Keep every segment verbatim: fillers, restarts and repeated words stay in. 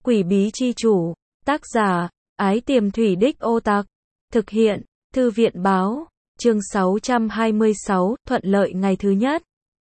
Quỷ bí chi chủ. Tác giả, Ái Tiềm Thủy Đích Ô Tạc. Thực hiện, Thư viện báo. Chương sáu trăm hai mươi sáu, thuận lợi ngày thứ nhất.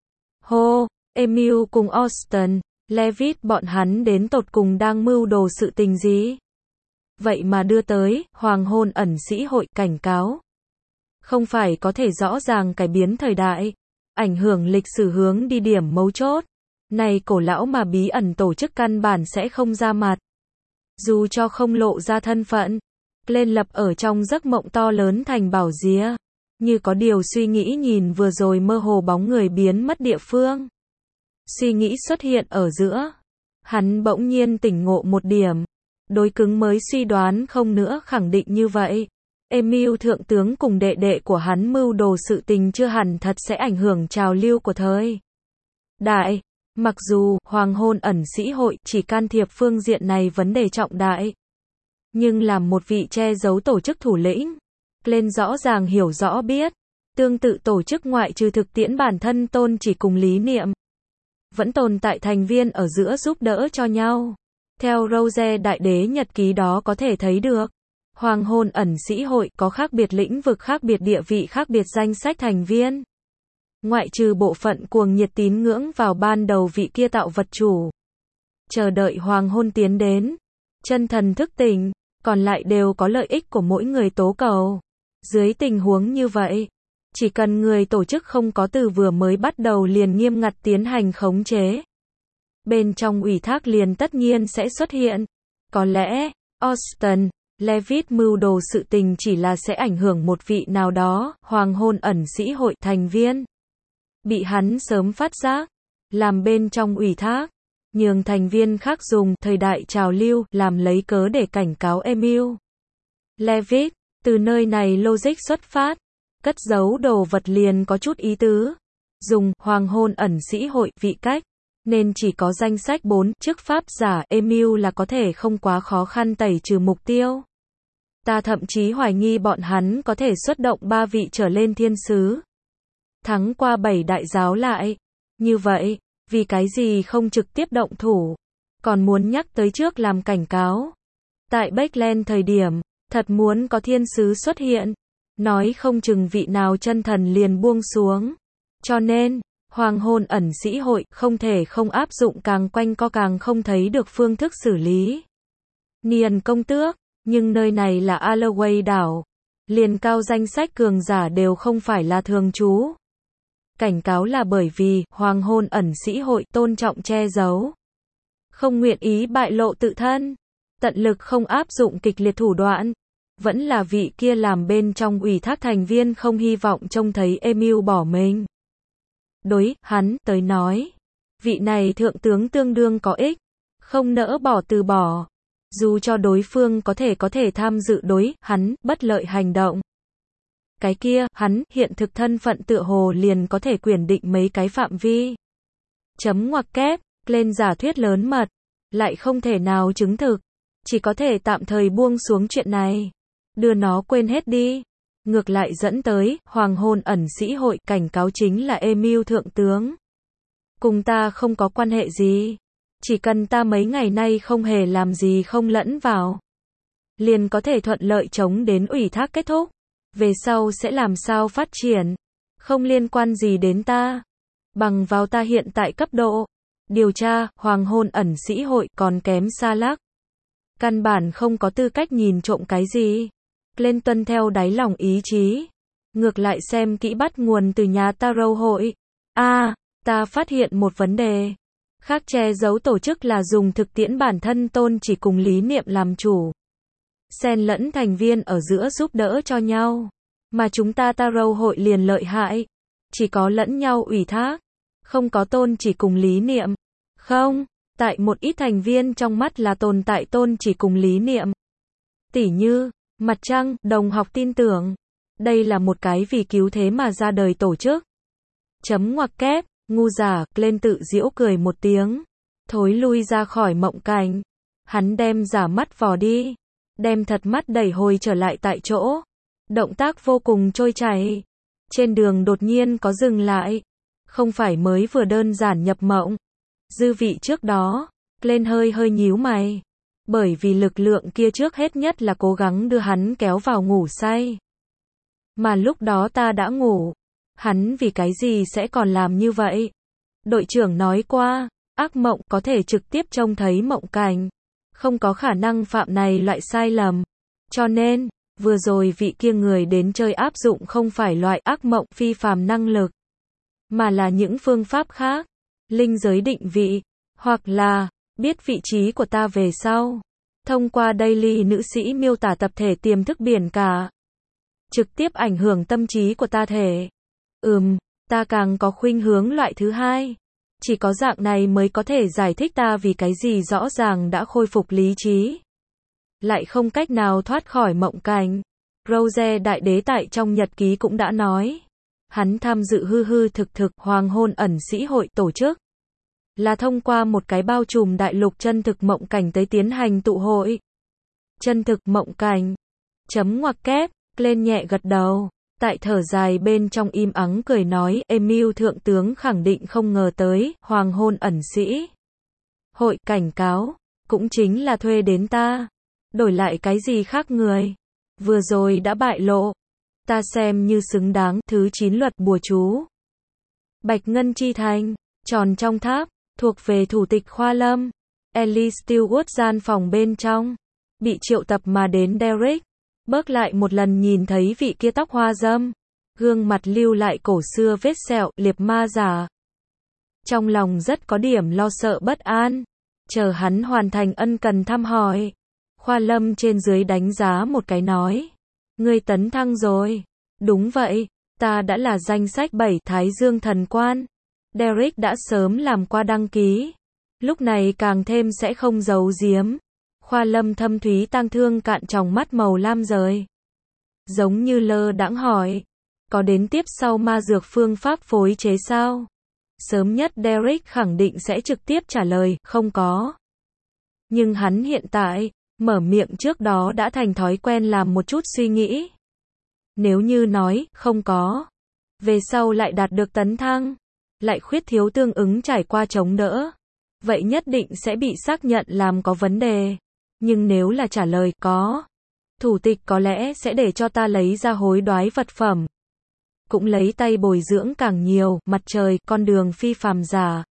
Hô, Emil cùng Austin, Levitt bọn hắn đến tột cùng đang mưu đồ sự tình gì? Vậy mà đưa tới, hoàng hôn ẩn sĩ hội cảnh cáo. Không phải có thể rõ ràng cải biến thời đại, ảnh hưởng lịch sử hướng đi điểm mấu chốt. Này cổ lão mà bí ẩn tổ chức căn bản sẽ không ra mặt. Dù cho không lộ ra thân phận, lên lập ở trong giấc mộng to lớn thành bảo día. Như có điều suy nghĩ nhìn vừa rồi mơ hồ bóng người biến mất địa phương. Suy nghĩ xuất hiện ở giữa. Hắn bỗng nhiên tỉnh ngộ một điểm. Đối cứng mới suy đoán không nữa khẳng định như vậy. Emil thượng tướng cùng đệ đệ của hắn mưu đồ sự tình chưa hẳn thật sẽ ảnh hưởng trào lưu của thời đại. Mặc dù hoàng hôn ẩn sĩ hội chỉ can thiệp phương diện này vấn đề trọng đại. Nhưng làm một vị che giấu tổ chức thủ lĩnh, lên rõ ràng hiểu rõ biết. Tương tự tổ chức ngoại trừ thực tiễn bản thân tôn chỉ cùng lý niệm. Vẫn tồn tại thành viên ở giữa giúp đỡ cho nhau. Theo Rose Đại Đế nhật ký đó có thể thấy được. Hoàng hôn ẩn sĩ hội có khác biệt lĩnh vực, khác biệt địa vị, khác biệt danh sách thành viên. Ngoại trừ bộ phận cuồng nhiệt tín ngưỡng vào ban đầu vị kia tạo vật chủ. Chờ đợi hoàng hôn tiến đến. Chân thần thức tỉnh, còn lại đều có lợi ích của mỗi người tố cầu. Dưới tình huống như vậy, chỉ cần người tổ chức không có từ vừa mới bắt đầu liền nghiêm ngặt tiến hành khống chế. Bên trong ủy thác liền tất nhiên sẽ xuất hiện. Có lẽ, Austin, Levitt mưu đồ sự tình chỉ là sẽ ảnh hưởng một vị nào đó, hoàng hôn ẩn sĩ hội thành viên. Bị hắn sớm phát giác, làm bên trong ủy thác, nhường thành viên khác dùng thời đại trào lưu làm lấy cớ để cảnh cáo Emil. Levitt, từ nơi này logic xuất phát, cất giấu đồ vật liền có chút ý tứ. Dùng hoàng hôn ẩn sĩ hội vị cách, nên chỉ có danh sách bốn chức pháp giả Emil là có thể không quá khó khăn tẩy trừ mục tiêu. Ta thậm chí hoài nghi bọn hắn có thể xuất động ba vị trở lên thiên sứ. Thắng qua bảy đại giáo lại. Như vậy, vì cái gì không trực tiếp động thủ, còn muốn nhắc tới trước làm cảnh cáo. Tại Backland thời điểm, thật muốn có thiên sứ xuất hiện, nói không chừng vị nào chân thần liền buông xuống. Cho nên, hoàng hôn ẩn sĩ hội không thể không áp dụng càng quanh co càng không thấy được phương thức xử lý. Niên công tước, nhưng nơi này là Alloway đảo. Liền cao danh sách cường giả đều không phải là thường trú. Cảnh cáo là bởi vì hoàng hôn ẩn sĩ hội tôn trọng che giấu. Không nguyện ý bại lộ tự thân. Tận lực không áp dụng kịch liệt thủ đoạn. Vẫn là vị kia làm bên trong ủy thác thành viên không hy vọng trông thấy Emil bỏ mình. Đối hắn tới nói, vị này thượng tướng tương đương có ích, không nỡ bỏ từ bỏ. Dù cho đối phương có thể có thể tham dự đối hắn bất lợi hành động. Cái kia, hắn hiện thực thân phận tựa hồ liền có thể quyền định mấy cái phạm vi. Chấm ngoặc kép, lên giả thuyết lớn mật, lại không thể nào chứng thực. Chỉ có thể tạm thời buông xuống chuyện này. Đưa nó quên hết đi. Ngược lại dẫn tới, hoàng hôn ẩn sĩ hội cảnh cáo chính là Emil thượng tướng. Cùng ta không có quan hệ gì. Chỉ cần ta mấy ngày nay không hề làm gì không lẫn vào. Liền có thể thuận lợi chống đến ủy thác kết thúc. Về sau sẽ làm sao phát triển. Không liên quan gì đến ta. Bằng vào ta hiện tại cấp độ. Điều tra, hoàng hôn ẩn sĩ hội còn kém xa lắc. Căn bản không có tư cách nhìn trộm cái gì. Lên tuân theo đáy lòng ý chí. Ngược lại xem kỹ bắt nguồn từ nhà Tarot hội. A, à, ta phát hiện một vấn đề. Khác che giấu tổ chức là dùng thực tiễn bản thân tôn chỉ cùng lý niệm làm chủ. Xen lẫn thành viên ở giữa giúp đỡ cho nhau. Mà chúng ta Tarot hội liền lợi hại. Chỉ có lẫn nhau ủy thác. Không có tôn chỉ cùng lý niệm. Không, tại một ít thành viên trong mắt là tồn tại tôn chỉ cùng lý niệm. Tỉ như, mặt trăng, đồng học tin tưởng. Đây là một cái vì cứu thế mà ra đời tổ chức. Chấm ngoặc kép, ngu giả, lên tự giễu cười một tiếng. Thối lui ra khỏi mộng cảnh. Hắn đem giả mắt vò đi. Đem thật mắt đẩy hồi trở lại tại chỗ. Động tác vô cùng trôi chảy. Trên đường đột nhiên có dừng lại. Không phải mới vừa đơn giản nhập mộng. Dư vị trước đó, lên hơi hơi nhíu mày. Bởi vì lực lượng kia trước hết nhất là cố gắng đưa hắn kéo vào ngủ say. Mà lúc đó ta đã ngủ. Hắn vì cái gì sẽ còn làm như vậy? Đội trưởng nói qua, ác mộng có thể trực tiếp trông thấy mộng cảnh. Không có khả năng phạm này loại sai lầm. Cho nên, vừa rồi vị kia người đến chơi áp dụng không phải loại ác mộng phi phàm năng lực, mà là những phương pháp khác. Linh giới định vị, hoặc là, biết vị trí của ta về sau. Thông qua daily nữ sĩ miêu tả tập thể tiềm thức biển cả. Trực tiếp ảnh hưởng tâm trí của ta thể. Ừm, ta càng có khuynh hướng loại thứ hai. Chỉ có dạng này mới có thể giải thích ta vì cái gì rõ ràng đã khôi phục lý trí, lại không cách nào thoát khỏi mộng cảnh. Rose Đại Đế tại trong nhật ký cũng đã nói. Hắn tham dự hư hư thực thực hoàng hôn ẩn sĩ hội tổ chức. Là thông qua một cái bao trùm đại lục chân thực mộng cảnh tới tiến hành tụ hội. Chân thực mộng cảnh. Chấm ngoặc kép, lên nhẹ gật đầu. Tại thở dài bên trong im ắng cười nói, Emil thượng tướng khẳng định không ngờ tới, hoàng hôn ẩn sĩ hội cảnh cáo, cũng chính là thuê đến ta. Đổi lại cái gì khác người. Vừa rồi đã bại lộ. Ta xem như xứng đáng. Thứ chín luật bùa chú. Bạch Ngân Chi Thành, tròn trong tháp, thuộc về thủ tịch khoa lâm. Ellie Stewart gian phòng bên trong. Bị triệu tập mà đến Derek. Bước lại một lần nhìn thấy vị kia tóc hoa râm. Gương mặt lưu lại cổ xưa vết sẹo, liệp ma giả. Trong lòng rất có điểm lo sợ bất an. Chờ hắn hoàn thành ân cần thăm hỏi. Khoa lâm trên dưới đánh giá một cái nói. Ngươi tấn thăng rồi. Đúng vậy, ta đã là danh sách bảy Thái Dương thần quan. Derek đã sớm làm qua đăng ký. Lúc này càng thêm sẽ không giấu giếm. Khoa lâm thâm thúy tang thương cạn tròng mắt màu lam rời. Giống như lơ đãng hỏi. Có đến tiếp sau ma dược phương pháp phối chế sao? Sớm nhất Derek khẳng định sẽ trực tiếp trả lời, không có. Nhưng hắn hiện tại, mở miệng trước đó đã thành thói quen làm một chút suy nghĩ. Nếu như nói, không có. Về sau lại đạt được tấn thăng. Lại khuyết thiếu tương ứng trải qua chống đỡ. Vậy nhất định sẽ bị xác nhận làm có vấn đề. Nhưng nếu là trả lời có, thủ tịch có lẽ sẽ để cho ta lấy ra hối đoái vật phẩm. Cũng lấy tay bồi dưỡng càng nhiều, mặt trời, con đường phi phàm giả.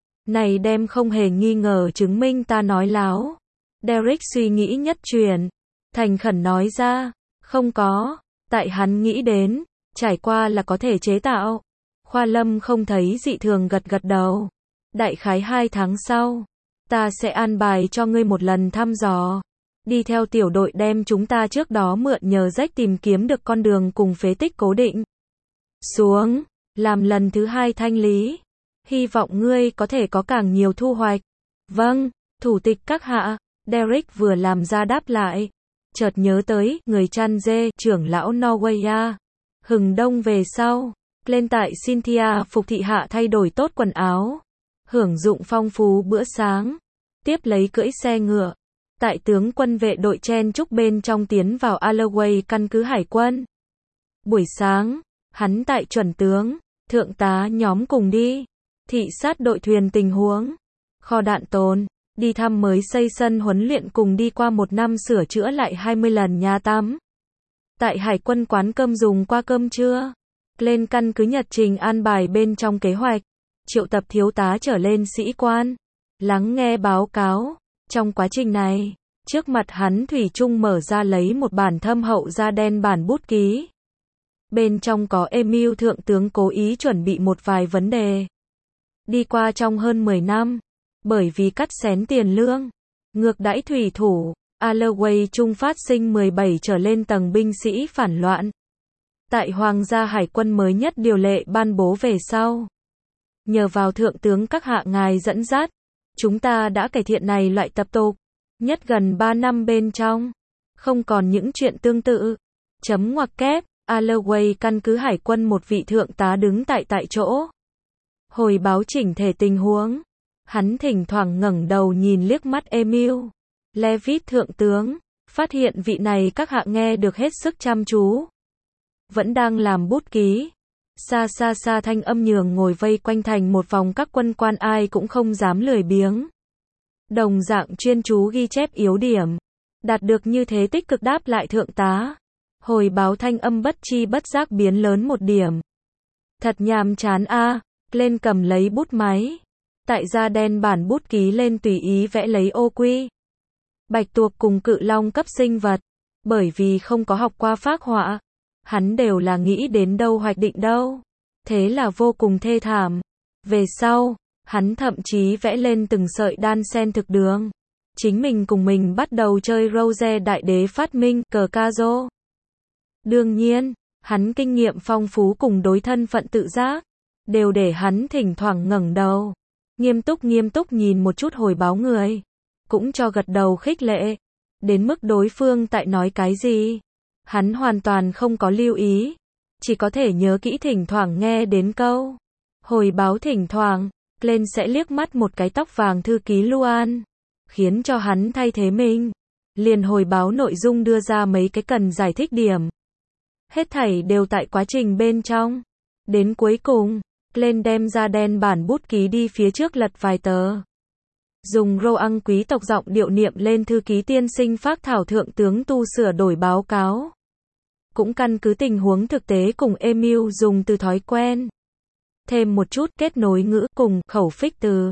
Này đem không hề nghi ngờ chứng minh ta nói láo. Derek suy nghĩ nhất chuyển. Thành khẩn nói ra, không có. Tại hắn nghĩ đến, trải qua là có thể chế tạo. Khoa lâm không thấy dị thường gật gật đầu. Đại khái hai tháng sau, ta sẽ an bài cho ngươi một lần thăm dò. Đi theo tiểu đội đem chúng ta trước đó mượn nhờ rách tìm kiếm được con đường cùng phế tích cố định. Xuống, làm lần thứ hai thanh lý. Hy vọng ngươi có thể có càng nhiều thu hoạch. Vâng, thủ tịch các hạ. Derek vừa làm ra đáp lại. Chợt nhớ tới, người chăn dê, trưởng lão Norwaya. Hừng đông về sau, lên tại Cynthia phục thị hạ thay đổi tốt quần áo. Hưởng dụng phong phú bữa sáng. Tiếp lấy cưỡi xe ngựa. Tại tướng quân vệ đội chen chúc bên trong tiến vào Alloway căn cứ hải quân. Buổi sáng, hắn tại chuẩn tướng, thượng tá nhóm cùng đi. Thị sát đội thuyền tình huống. Kho đạn tồn. Đi thăm mới xây sân huấn luyện cùng đi qua một năm sửa chữa lại hai mươi lần nhà tắm. Tại hải quân quán cơm dùng qua cơm trưa. Lên căn cứ nhật trình an bài bên trong kế hoạch. Triệu tập thiếu tá trở lên sĩ quan. Lắng nghe báo cáo. Trong quá trình này, trước mặt hắn thủy chung mở ra lấy một bản thâm hậu da đen bản bút ký. Bên trong có Emil thượng tướng cố ý chuẩn bị một vài vấn đề. Đi qua trong hơn mười năm. Bởi vì cắt xén tiền lương, ngược đãi thủy thủ, Alloway Trung phát sinh mười bảy trở lên tầng binh sĩ phản loạn. Tại Hoàng gia Hải quân mới nhất điều lệ ban bố về sau. Nhờ vào thượng tướng các hạ ngài dẫn dắt, chúng ta đã cải thiện này loại tập tục. Nhất gần ba năm bên trong, không còn những chuyện tương tự. Chấm ngoặc kép, Alloway căn cứ hải quân một vị thượng tá đứng tại tại chỗ. Hồi báo chỉnh thể tình huống. Hắn thỉnh thoảng ngẩng đầu nhìn liếc mắt Emil. Levitt thượng tướng, phát hiện vị này các hạ nghe được hết sức chăm chú. Vẫn đang làm bút ký. Xa xa xa thanh âm nhường ngồi vây quanh thành một vòng các quân quan ai cũng không dám lười biếng. Đồng dạng chuyên chú ghi chép yếu điểm. Đạt được như thế tích cực đáp lại thượng tá. Hồi báo thanh âm bất chi bất giác biến lớn một điểm. Thật nhàm chán a. Lên cầm lấy bút máy. Tại da đen bản bút ký lên tùy ý vẽ lấy ô quy. Bạch tuộc cùng cự long cấp sinh vật. Bởi vì không có học qua phác họa. Hắn đều là nghĩ đến đâu hoạch định đâu. Thế là vô cùng thê thảm. Về sau, hắn thậm chí vẽ lên từng sợi đan sen thực đường. Chính mình cùng mình bắt đầu chơi Rose đại đế phát minh, cờ ca rô. Đương nhiên, hắn kinh nghiệm phong phú cùng đối thân phận tự giác, đều để hắn thỉnh thoảng ngẩng đầu, nghiêm túc nghiêm túc nhìn một chút hồi báo người, cũng cho gật đầu khích lệ, đến mức đối phương tại nói cái gì, hắn hoàn toàn không có lưu ý, chỉ có thể nhớ kỹ thỉnh thoảng nghe đến câu. Hồi báo thỉnh thoảng, lên sẽ liếc mắt một cái tóc vàng thư ký Luan, khiến cho hắn thay thế mình, liền hồi báo nội dung đưa ra mấy cái cần giải thích điểm. Hết thảy đều tại quá trình bên trong. Đến cuối cùng, lên đem ra đen bản bút ký đi phía trước lật vài tờ. Dùng rô ăn quý tộc giọng điệu niệm lên thư ký tiên sinh phác thảo thượng tướng tu sửa đổi báo cáo. Cũng căn cứ tình huống thực tế cùng Emil dùng từ thói quen. Thêm một chút kết nối ngữ cùng khẩu phích từ.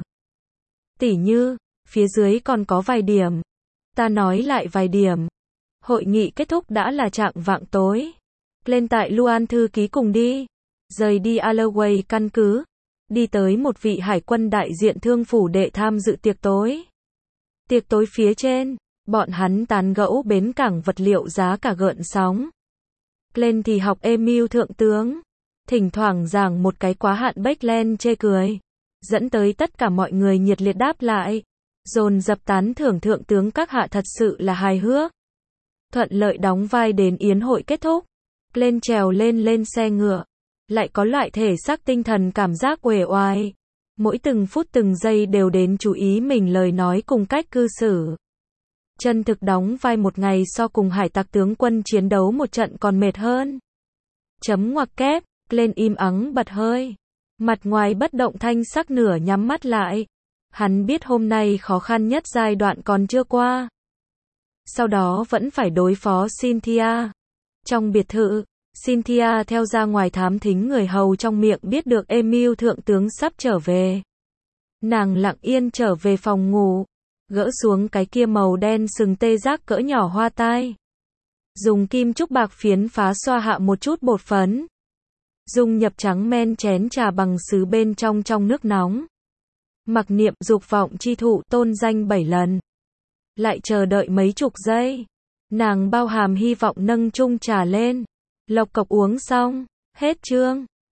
Tỉ như, phía dưới còn có vài điểm. Ta nói lại vài điểm. Hội nghị kết thúc đã là trạng vạng tối. Lên tại Luan thư ký cùng đi. Rời đi Alloway căn cứ. Đi tới một vị hải quân đại diện thương phủ để tham dự tiệc tối. Tiệc tối phía trên, bọn hắn tán gẫu bến cảng vật liệu giá cả gợn sóng. Lên thì học Emil thượng tướng. Thỉnh thoảng giảng một cái quá hạn Backland chê cười. Dẫn tới tất cả mọi người nhiệt liệt đáp lại. Dồn dập tán thưởng thượng tướng các hạ thật sự là hài hước. Thuận lợi đóng vai đến yến hội kết thúc. Lên trèo lên lên xe ngựa. Lại có loại thể xác tinh thần cảm giác uể oải. Mỗi từng phút từng giây đều đến chú ý mình lời nói cùng cách cư xử. Chân thực đóng vai một ngày so cùng hải tặc tướng quân chiến đấu một trận còn mệt hơn. Chấm ngoặc kép, lên im ắng bật hơi. Mặt ngoài bất động thanh sắc nửa nhắm mắt lại. Hắn biết hôm nay khó khăn nhất giai đoạn còn chưa qua. Sau đó vẫn phải đối phó Cynthia. Trong biệt thự, Cynthia theo ra ngoài thám thính người hầu trong miệng biết được Emil thượng tướng sắp trở về. Nàng lặng yên trở về phòng ngủ, gỡ xuống cái kia màu đen sừng tê giác cỡ nhỏ hoa tai. Dùng kim trúc bạc phiến phá xoa hạ một chút bột phấn. Dùng nhập trắng men chén trà bằng sứ bên trong trong nước nóng. Mặc niệm dục vọng chi thụ tôn danh bảy lần. Lại chờ đợi mấy chục giây. Nàng bao hàm hy vọng nâng chung trà lên. Lộc cộc uống xong. Hết chương.